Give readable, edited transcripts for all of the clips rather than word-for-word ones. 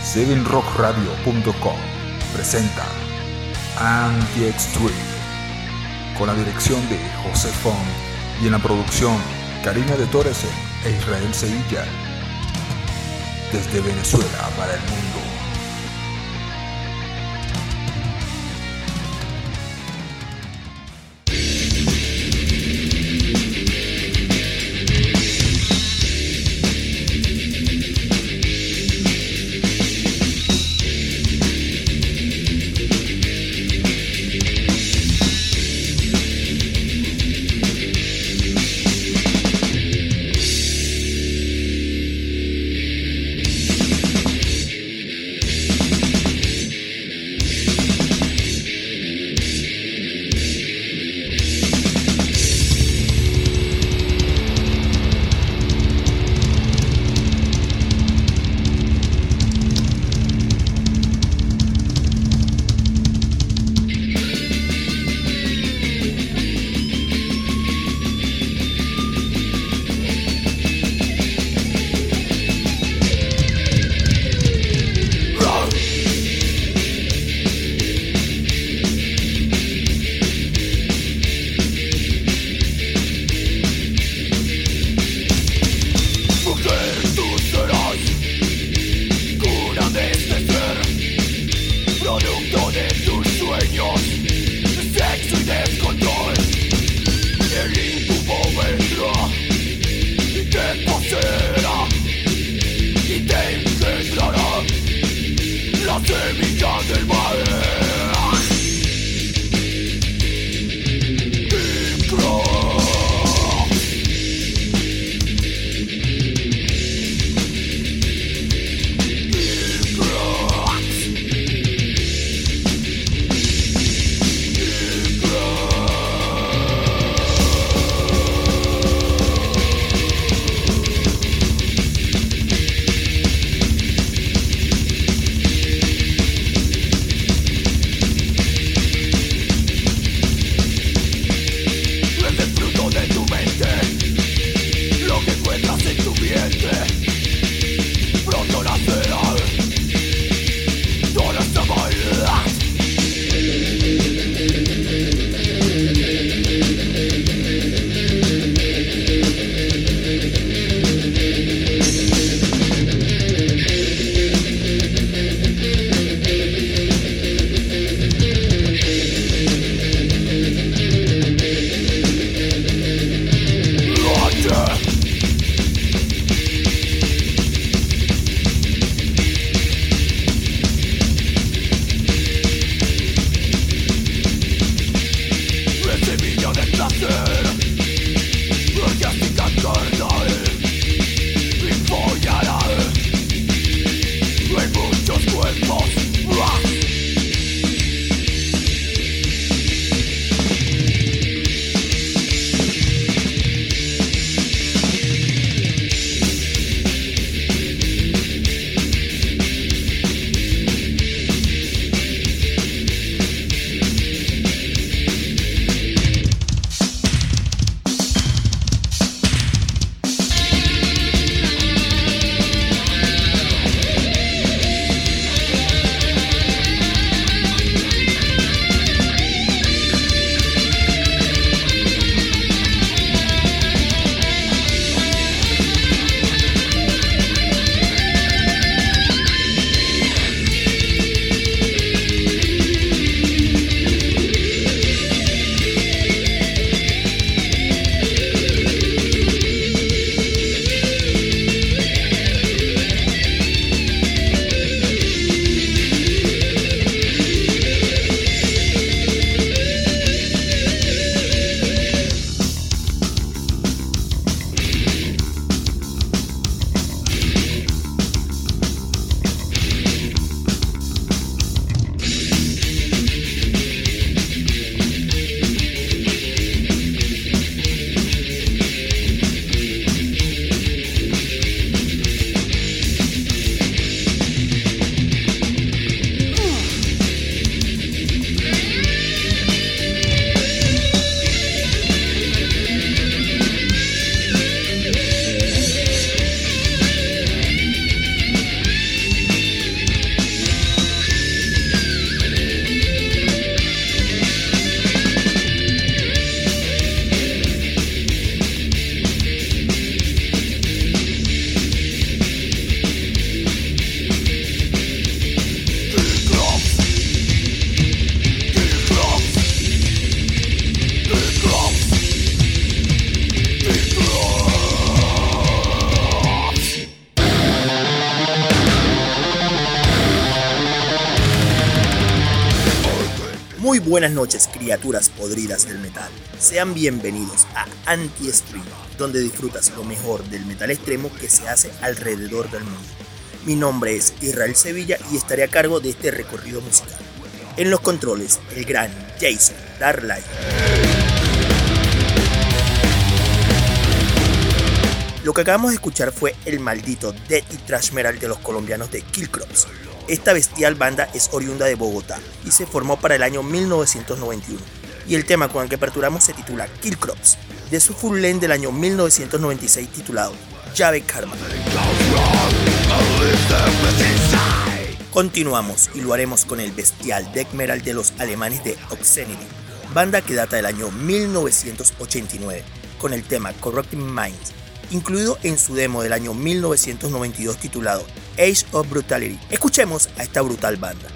7rockradio.com presenta Anti-Extreme con la dirección de José Font y en la producción Karina de Torresen e Israel Sevilla, desde Venezuela para el mundo. Muy buenas noches, criaturas podridas del metal. Sean bienvenidos a Anti-Stream, donde disfrutas lo mejor del metal extremo que se hace alrededor del mundo. Mi nombre es Israel Sevilla y estaré a cargo de este recorrido musical. En los controles, el gran Jason Darlight. Lo que acabamos de escuchar fue el maldito death y thrash metal de los colombianos de Killcrops. Esta bestial banda es oriunda de Bogotá y se formó para el año 1991. Y el tema con el que aperturamos se titula Killcrops, de su full length del año 1996 titulado Llave Karma. Continuamos y lo haremos con el bestial death metal de los alemanes de Obscenity, banda que data del año 1989, con el tema Corrupting Minds, incluido en su demo del año 1992 titulado Age of Brutality. Escuchemos a esta brutal banda.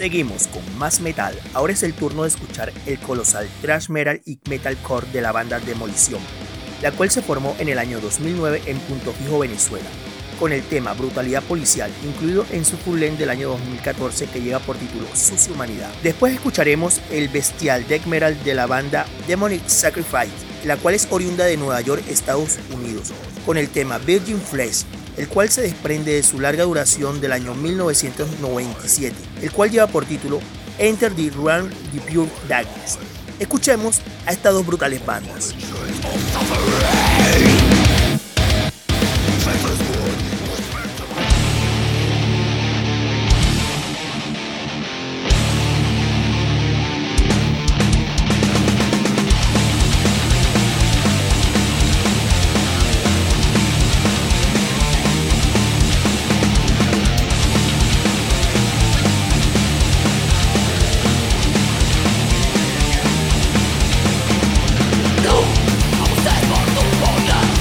Seguimos con más metal. Ahora es el turno de escuchar el colosal thrash metal y metalcore de la banda Demolición, la cual se formó en el año 2009 en Punto Fijo, Venezuela, con el tema Brutalidad Policial, incluido en su full length del año 2014 que lleva por título Sucia Humanidad. Después escucharemos el bestial death metal de la banda Demonic Sacrifice, la cual es oriunda de Nueva York, Estados Unidos, con el tema Virgin Flesh, el cual se desprende de su larga duración del año 1997, el cual lleva por título Enter the Realm of Pure Darkness. Escuchemos a estas dos brutales bandas. No, I was dead for the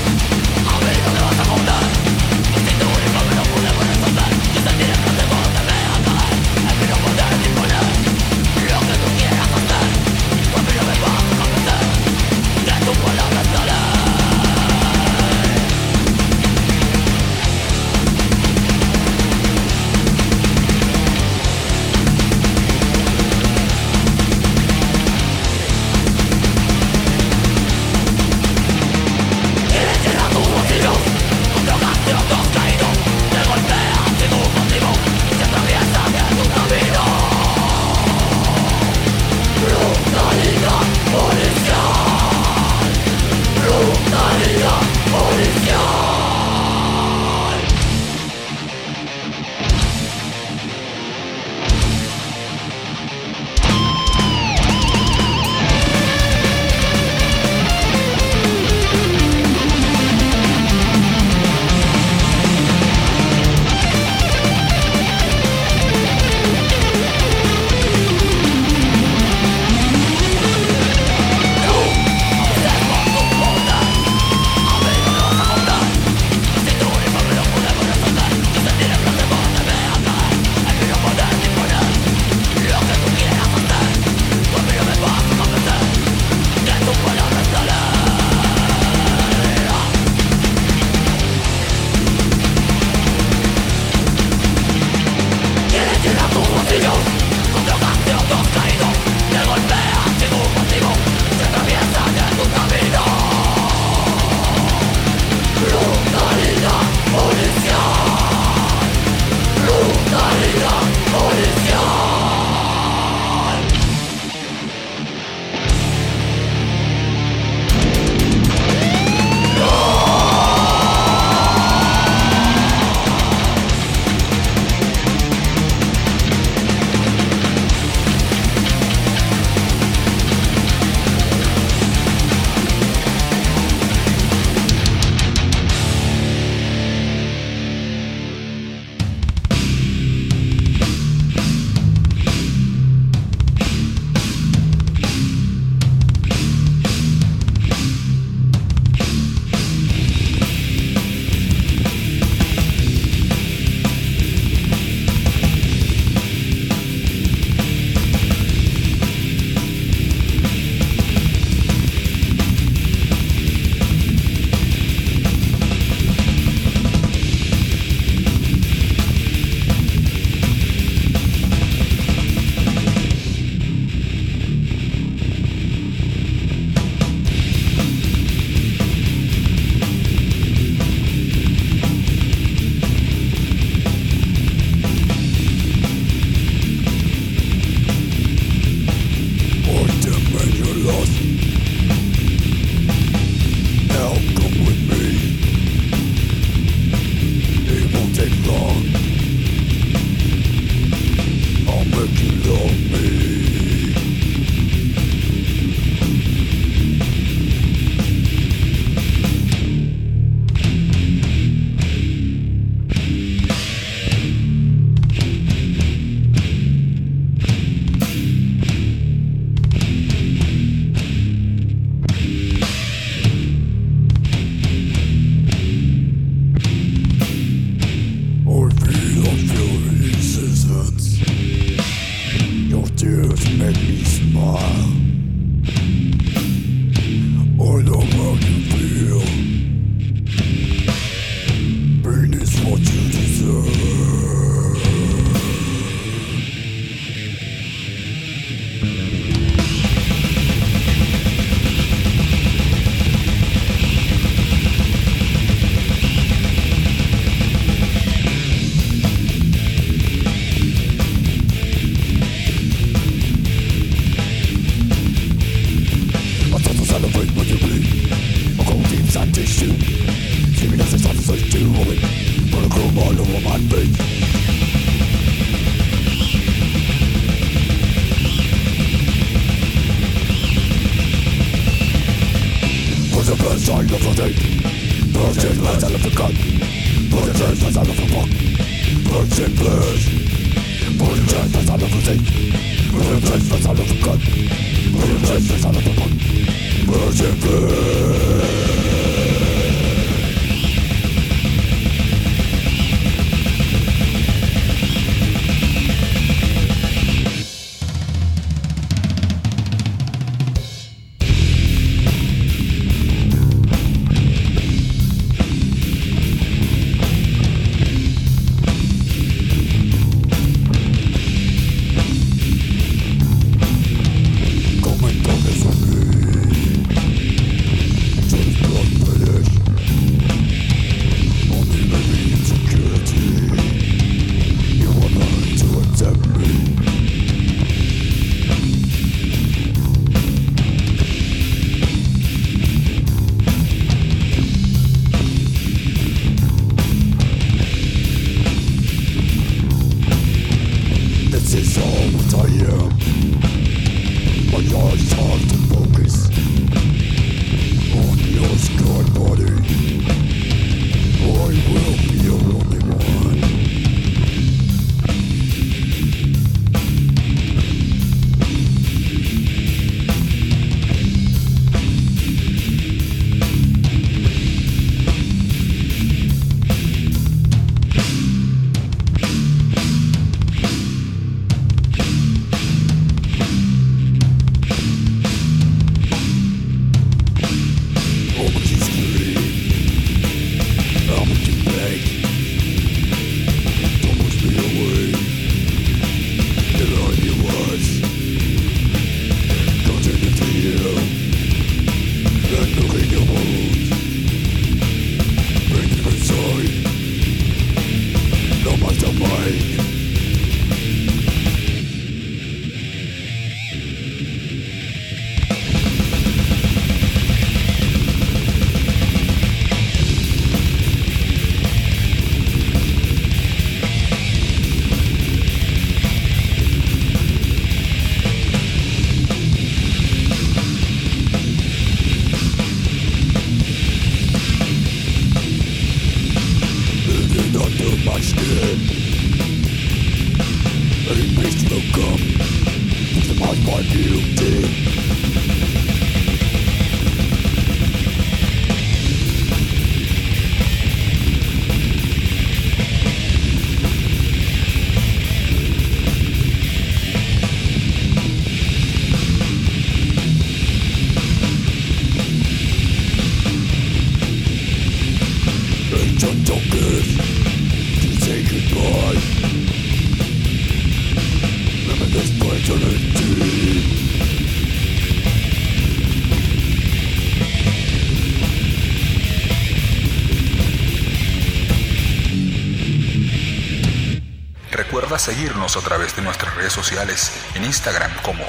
Recuerda seguirnos a través de nuestras redes sociales en Instagram como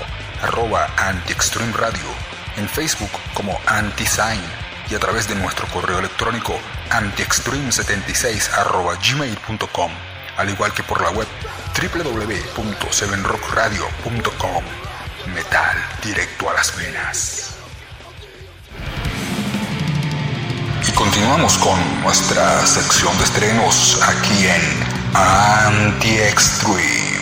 @antiextremeradio, en Facebook como antisign y a través de nuestro correo electrónico antiextreme76@gmail.com, al igual que por la web www.7rockradio.com. Metal directo a las venas. Y continuamos con nuestra sección de estrenos aquí en Anti-Extreme.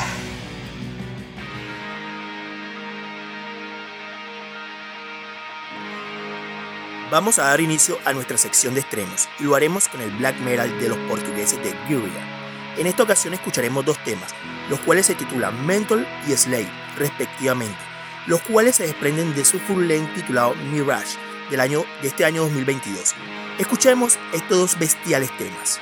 Vamos a dar inicio a nuestra sección de estrenos y lo haremos con el black metal de los portugueses de Guerrilla. En esta ocasión escucharemos dos temas, los cuales se titulan Mental y Slave, respectivamente, los cuales se desprenden de su full length titulado Mirage de este año 2022. Escuchemos estos dos bestiales temas.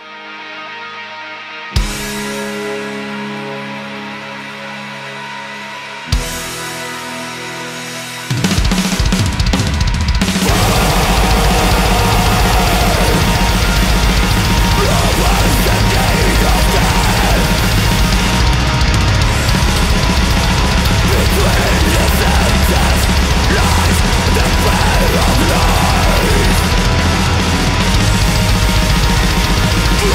Lies, the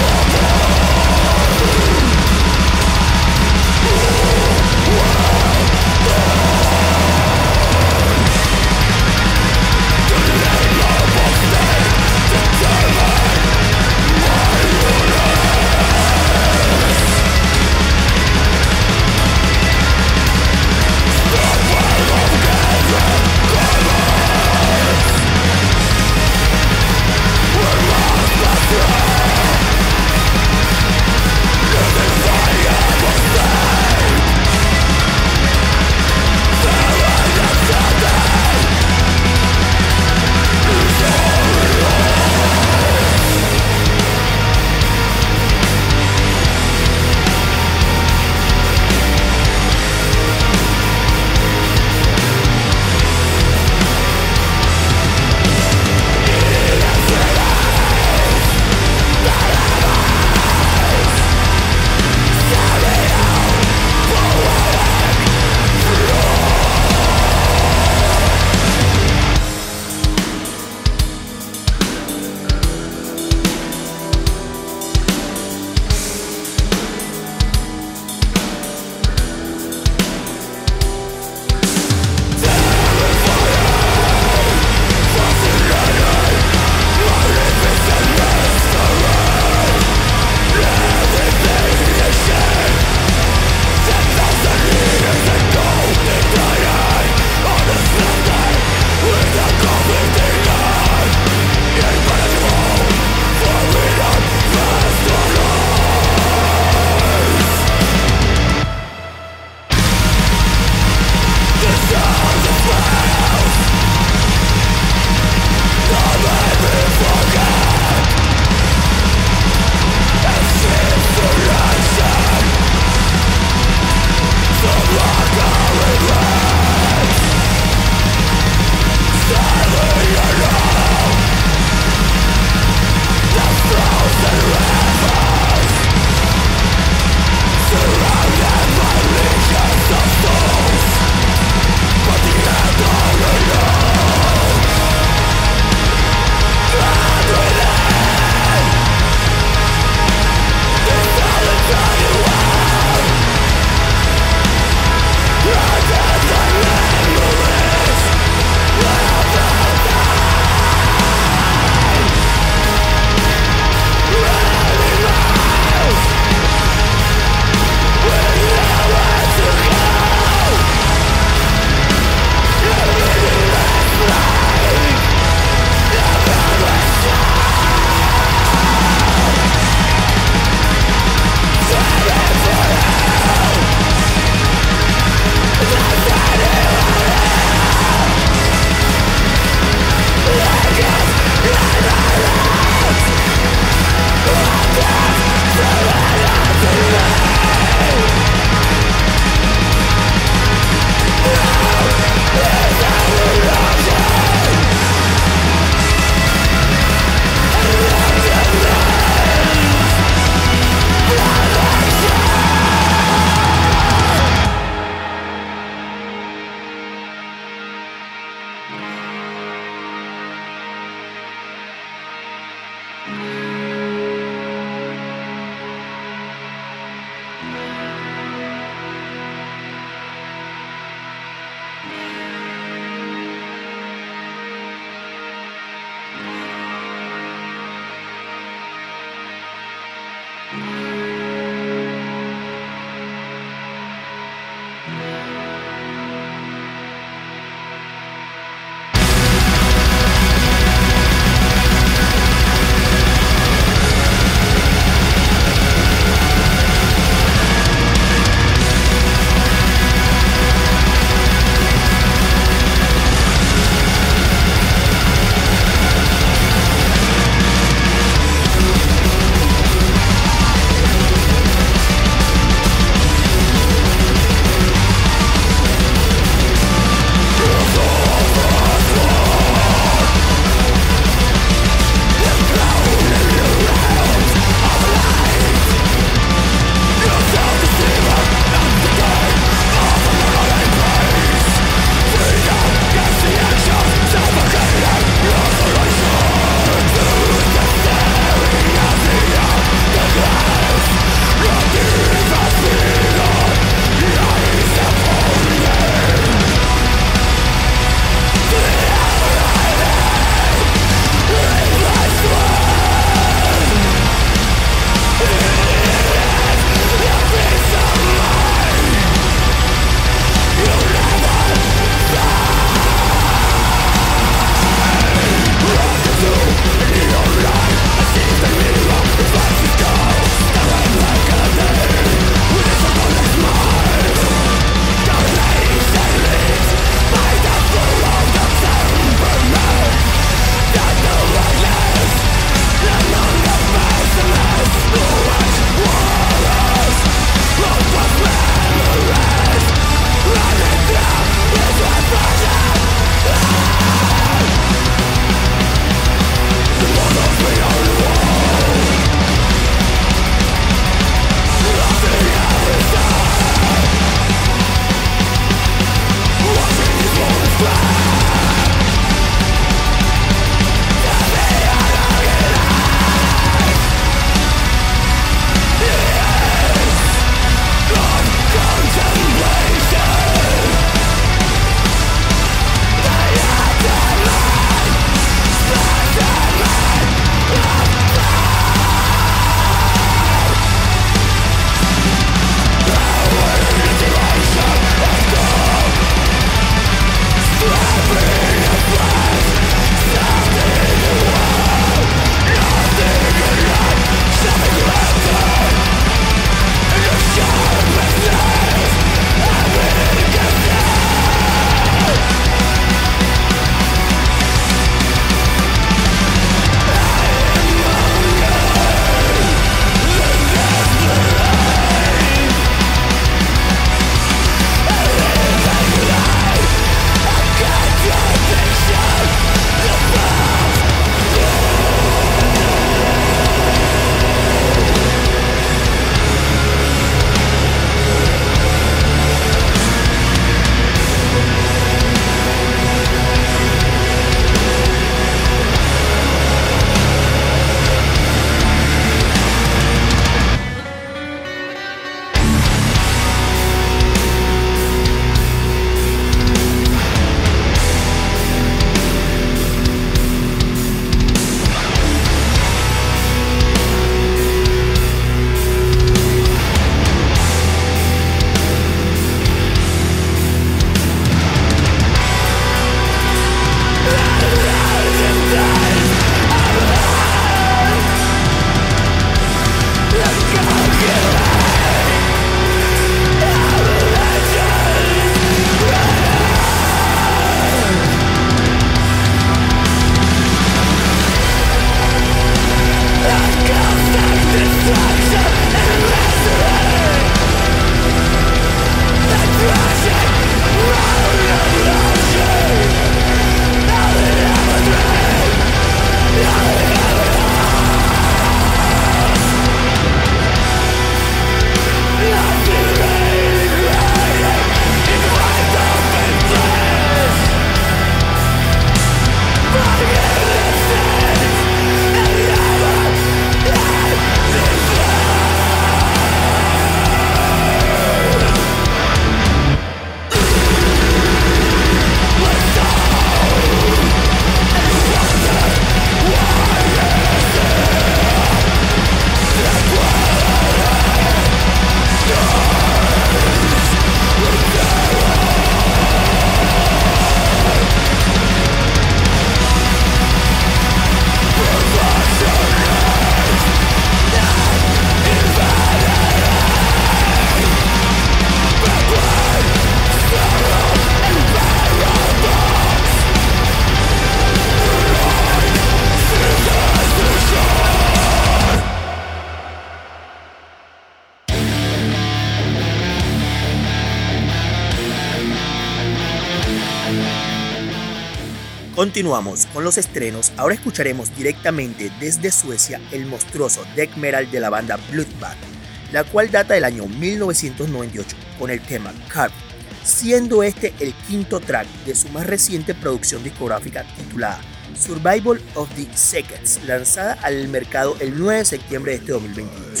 Continuamos con los estrenos. Ahora escucharemos directamente desde Suecia el monstruoso death metal de la banda Bloodbath, la cual data del año 1998 con el tema Carve, siendo este el quinto track de su más reciente producción discográfica titulada Survival of the Seconds, lanzada al mercado el 9 de septiembre de este 2022.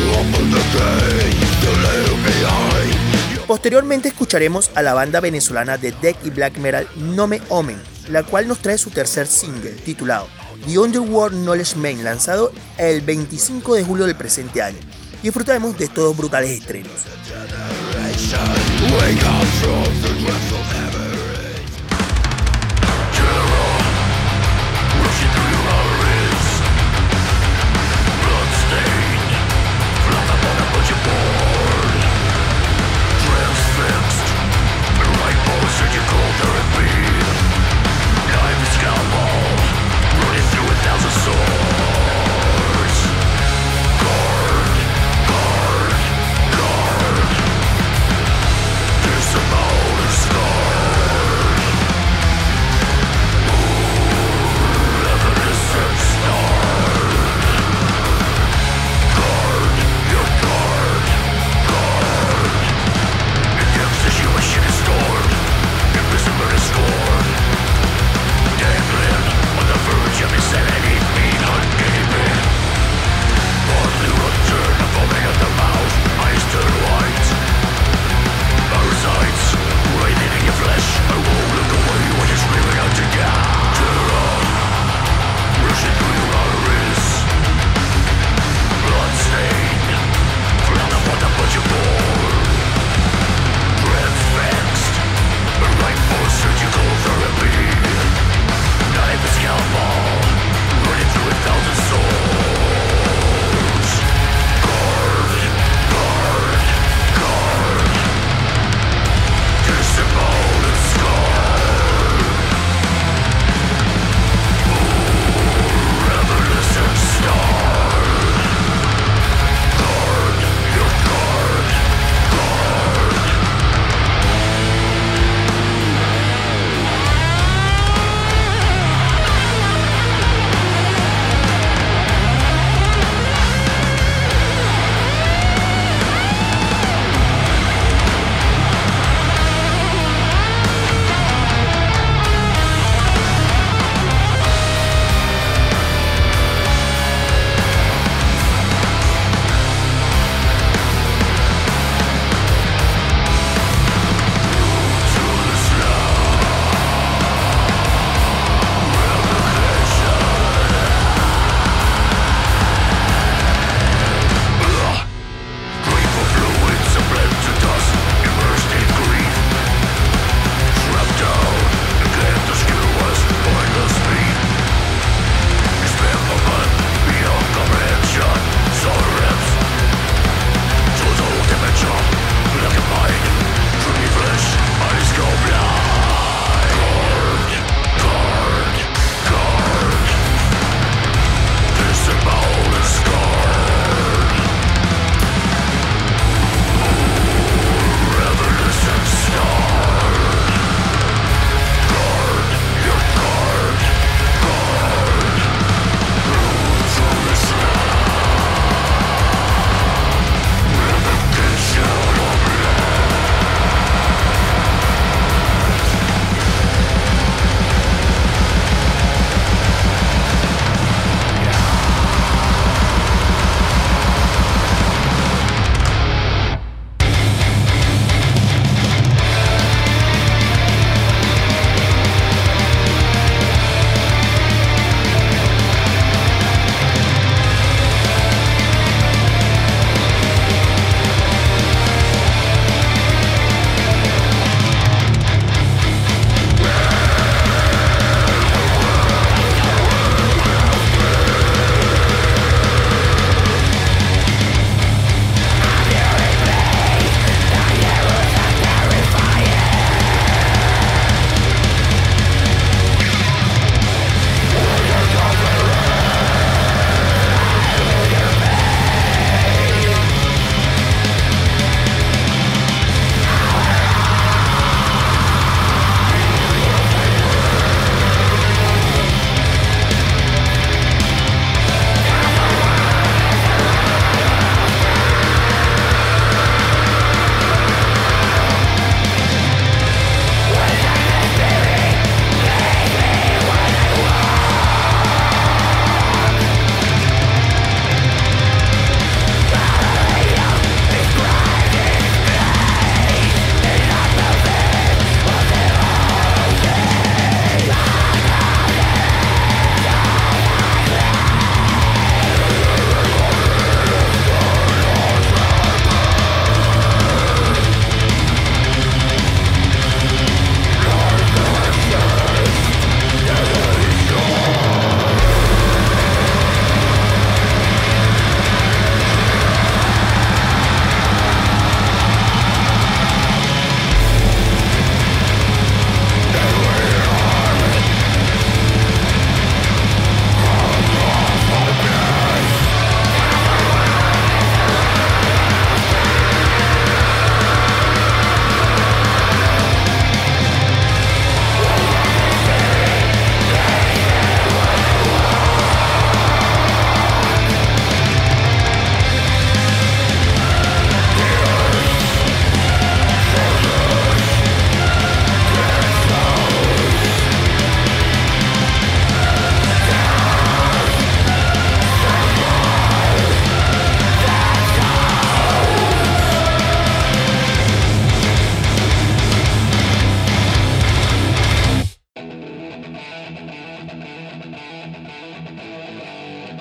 Posteriormente escucharemos a la banda venezolana de death y black metal Nome Omen, la cual nos trae su tercer single titulado The Underworld Knowledge Man, lanzado el 25 de julio del presente año. Disfrutaremos de estos dos brutales estrenos. Disemboweled and scarred.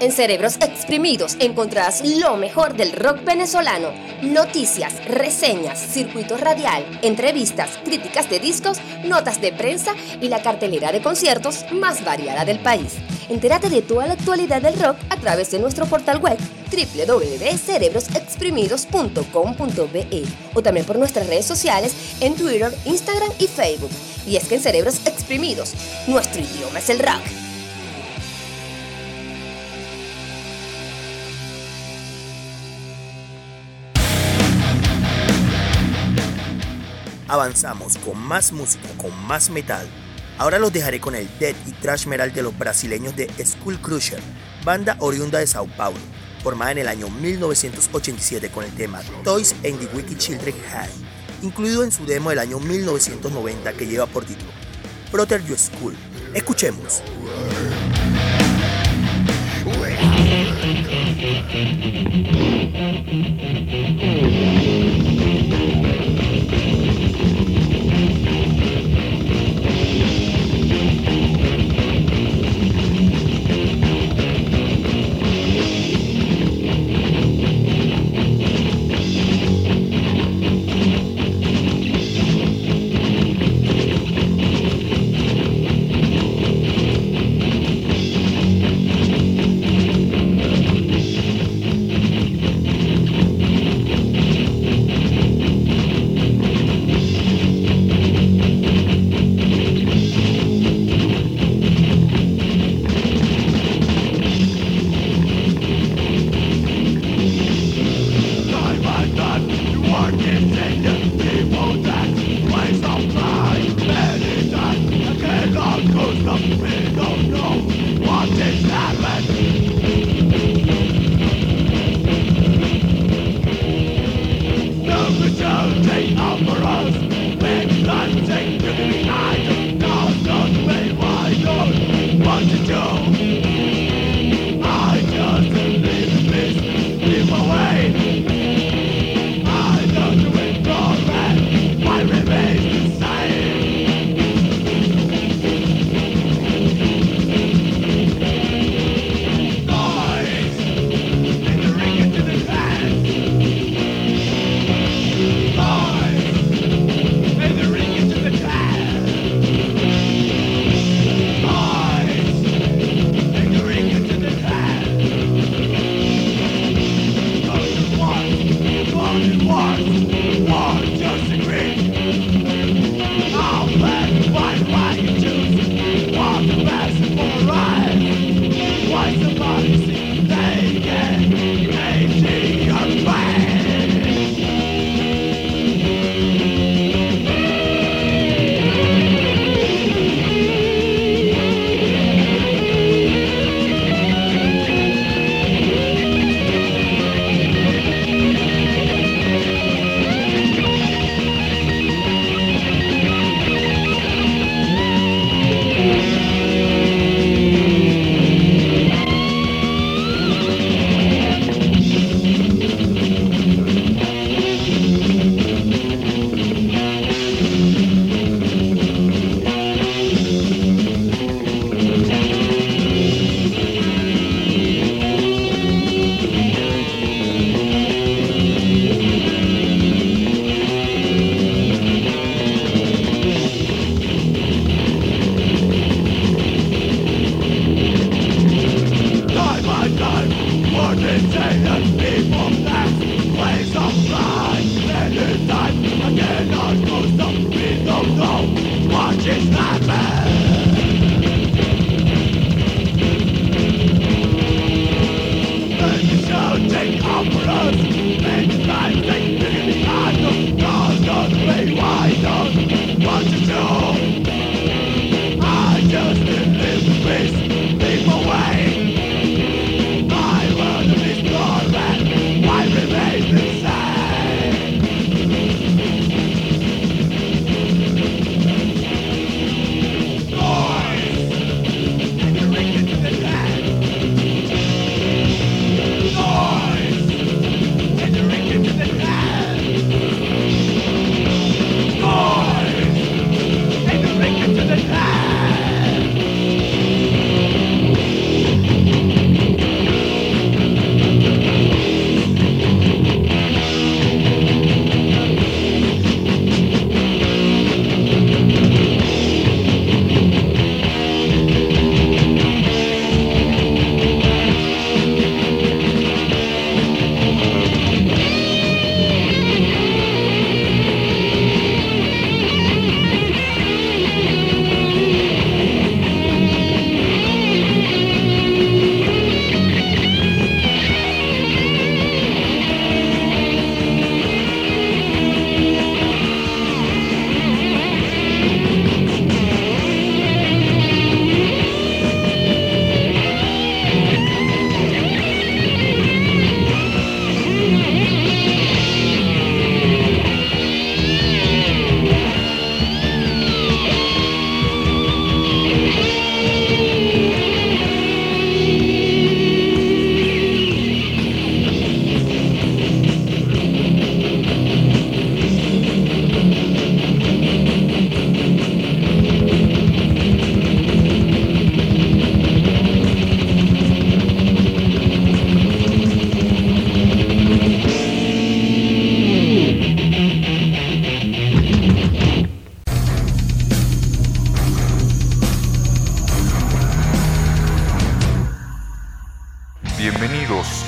En Cerebros Exprimidos encontrarás lo mejor del rock venezolano. Noticias, reseñas, circuito radial, entrevistas, críticas de discos, notas de prensa y la cartelera de conciertos más variada del país. Entérate de toda la actualidad del rock a través de nuestro portal web www.cerebrosexprimidos.com.be o también por nuestras redes sociales en Twitter, Instagram y Facebook. Y es que en Cerebros Exprimidos, nuestro idioma es el rock. Avanzamos con más música, con más metal. Ahora los dejaré con el death y thrash metal de los brasileños de Skull Crusher, banda oriunda de Sao Paulo, formada en el año 1987 con el tema Toys and the Wicked Children High, incluido en su demo del año 1990 que lleva por título Protect Your Skull. Escuchemos.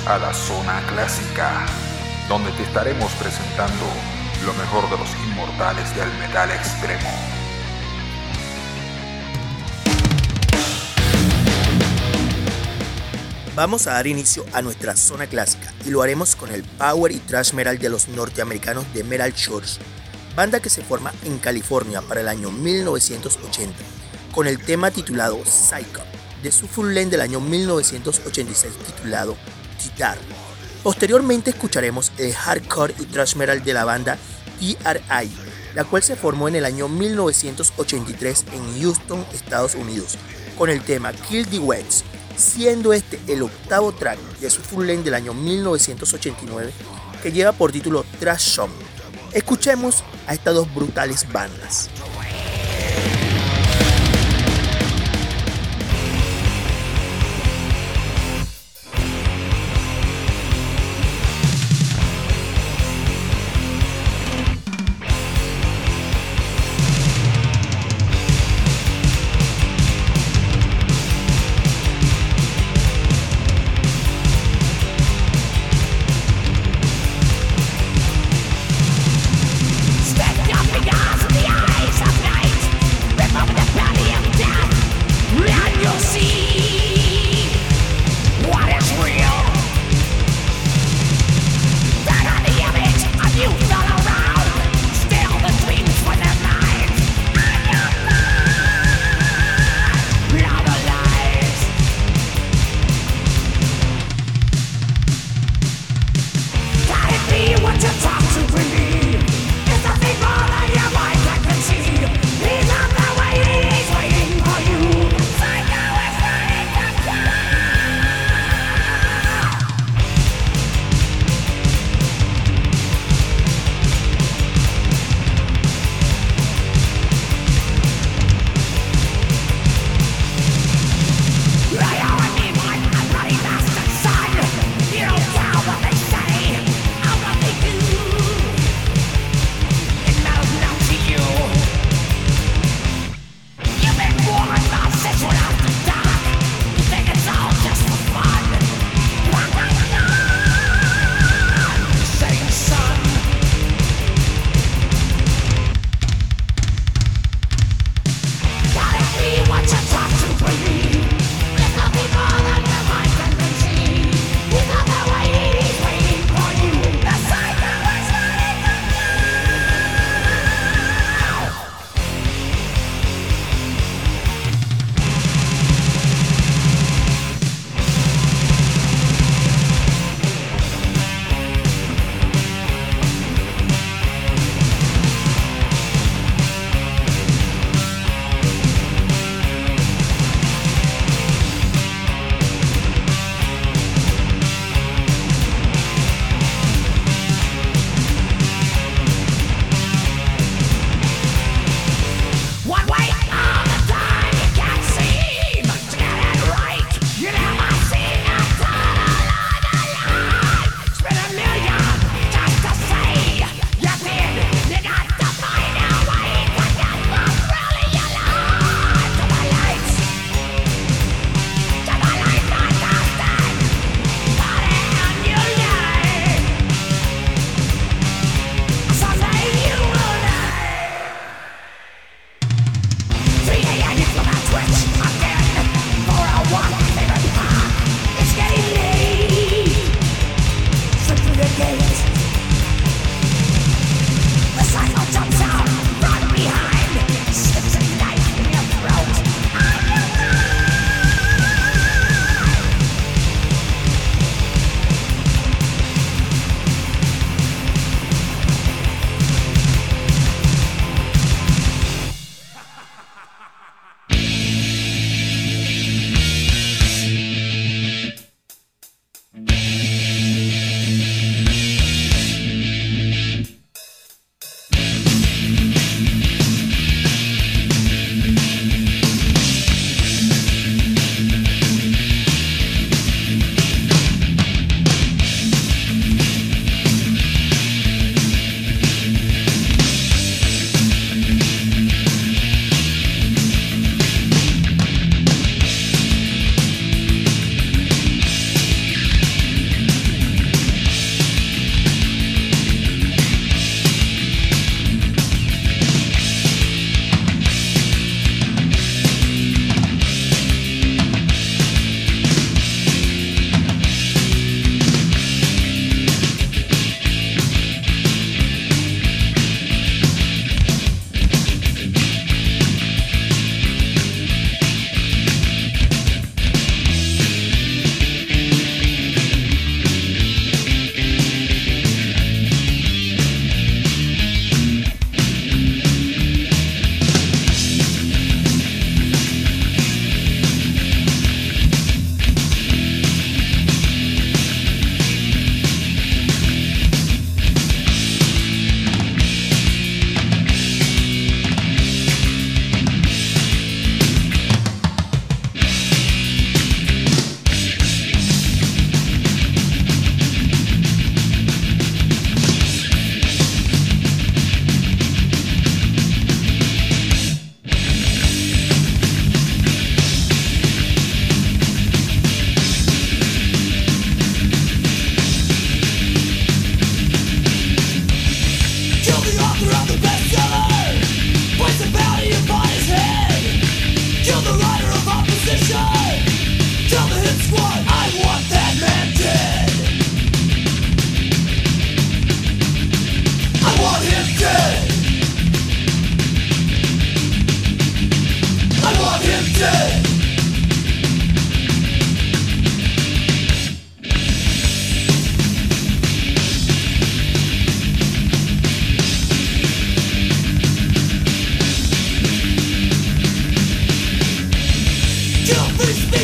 a la Zona Clásica, donde te estaremos presentando lo mejor de los inmortales del metal extremo. Vamos a dar inicio a nuestra Zona Clásica y lo haremos con el power y thrash metal de los norteamericanos de Metal Church, banda que se forma en California para el año 1980, con el tema titulado Psycho, de su full length del año 1986 titulado Guitar. Posteriormente escucharemos el hardcore y thrash metal de la banda TRI, la cual se formó en el año 1983 en Houston, Estados Unidos, con el tema Kill the Wets, siendo este el octavo track de su full length del año 1989 que lleva por título Trash Song. Escuchemos a estas dos brutales bandas.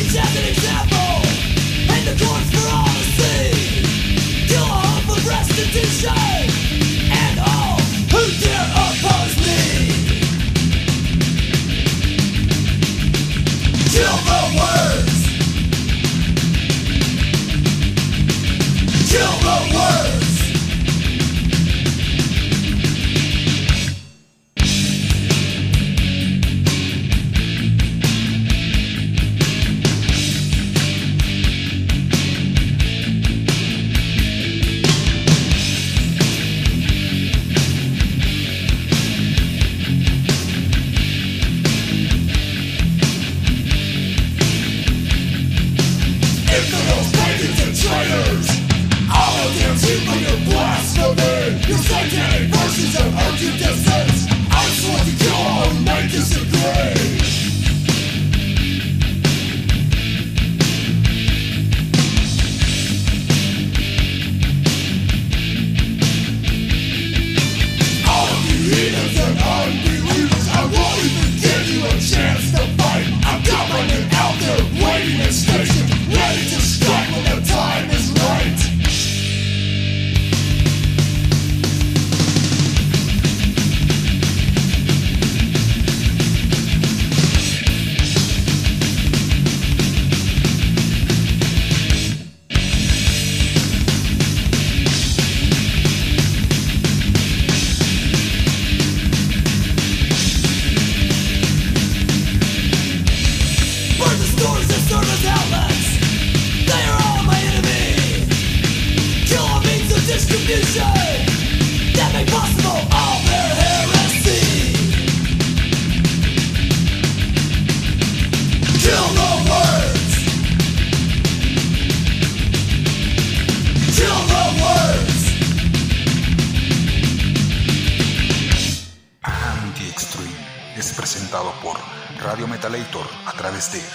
Por Radio Metalator a través de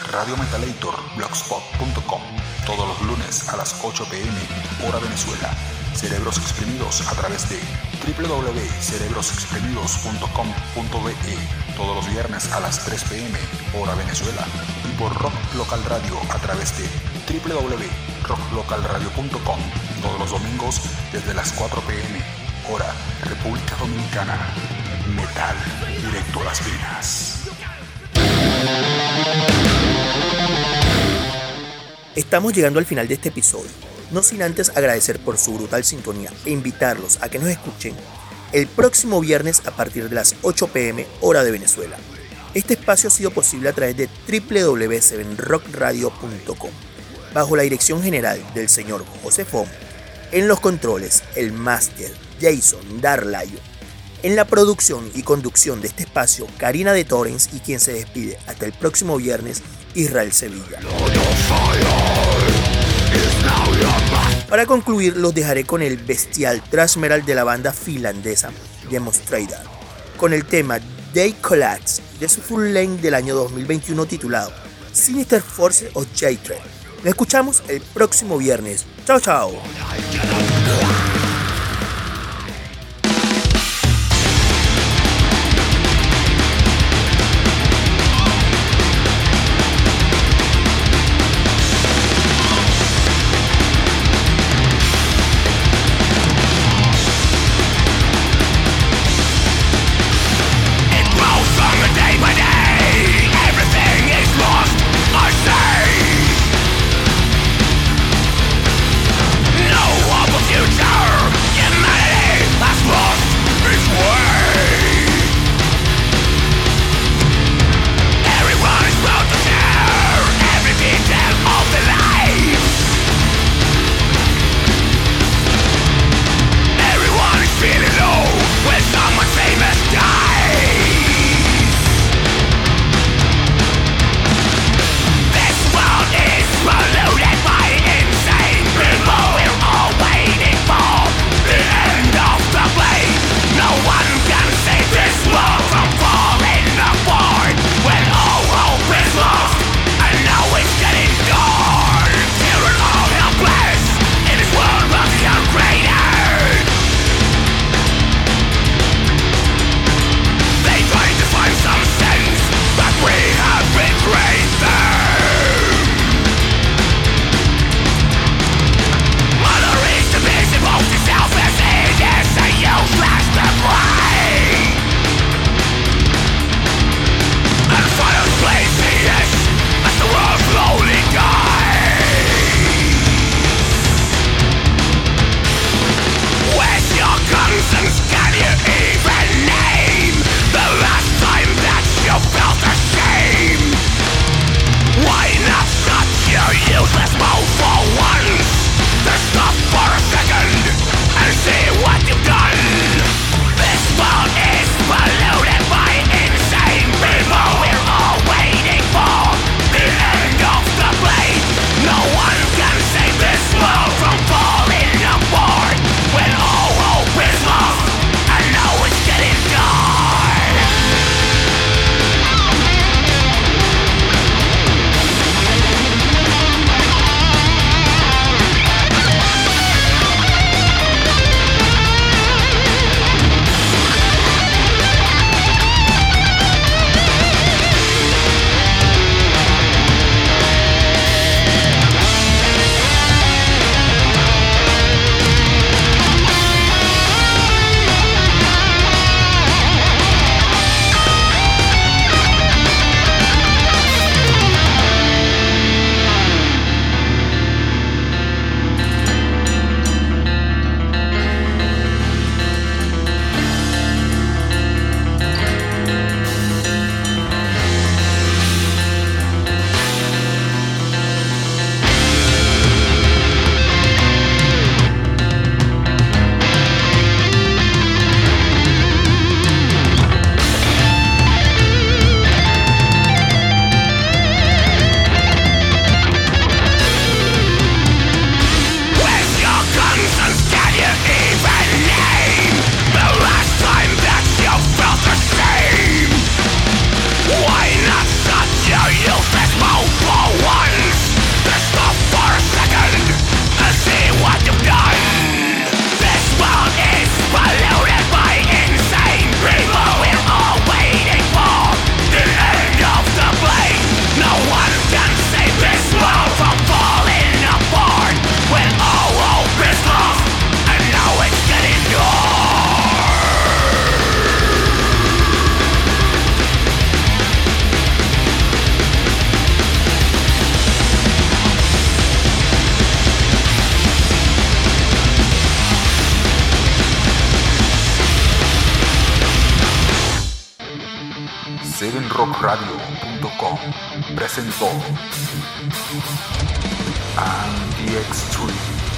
radiometalatorblogspot.com todos los lunes a las 8 p.m. hora Venezuela. Cerebros Exprimidos a través de www.cerebrosexprimidos.com.be todos los viernes a las 3 p.m. hora Venezuela y por Rock Local Radio a través de www.rocklocalradio.com todos los domingos desde las 4 p.m. hora República Dominicana. Metal directo a las venas. Estamos llegando al final de este episodio, no sin antes agradecer por su brutal sintonía e invitarlos a que nos escuchen el próximo viernes a partir de las 8 p.m. hora de Venezuela. Este espacio ha sido posible a través de www.7rockradio.com bajo la dirección general del señor José Fon, en los controles el máster Jason Darlayo, en la producción y conducción de este espacio Karina de Torrens y quien se despide hasta el próximo viernes, Israel Sevilla. Para concluir, los dejaré con el bestial thrash metal de la banda finlandesa Demonstrator, con el tema They Collapse de su full length del año 2021 titulado Sinister Force of J-Trek. Nos escuchamos el próximo viernes. Chao, chao. Future Radio.com presentó And the Extreme.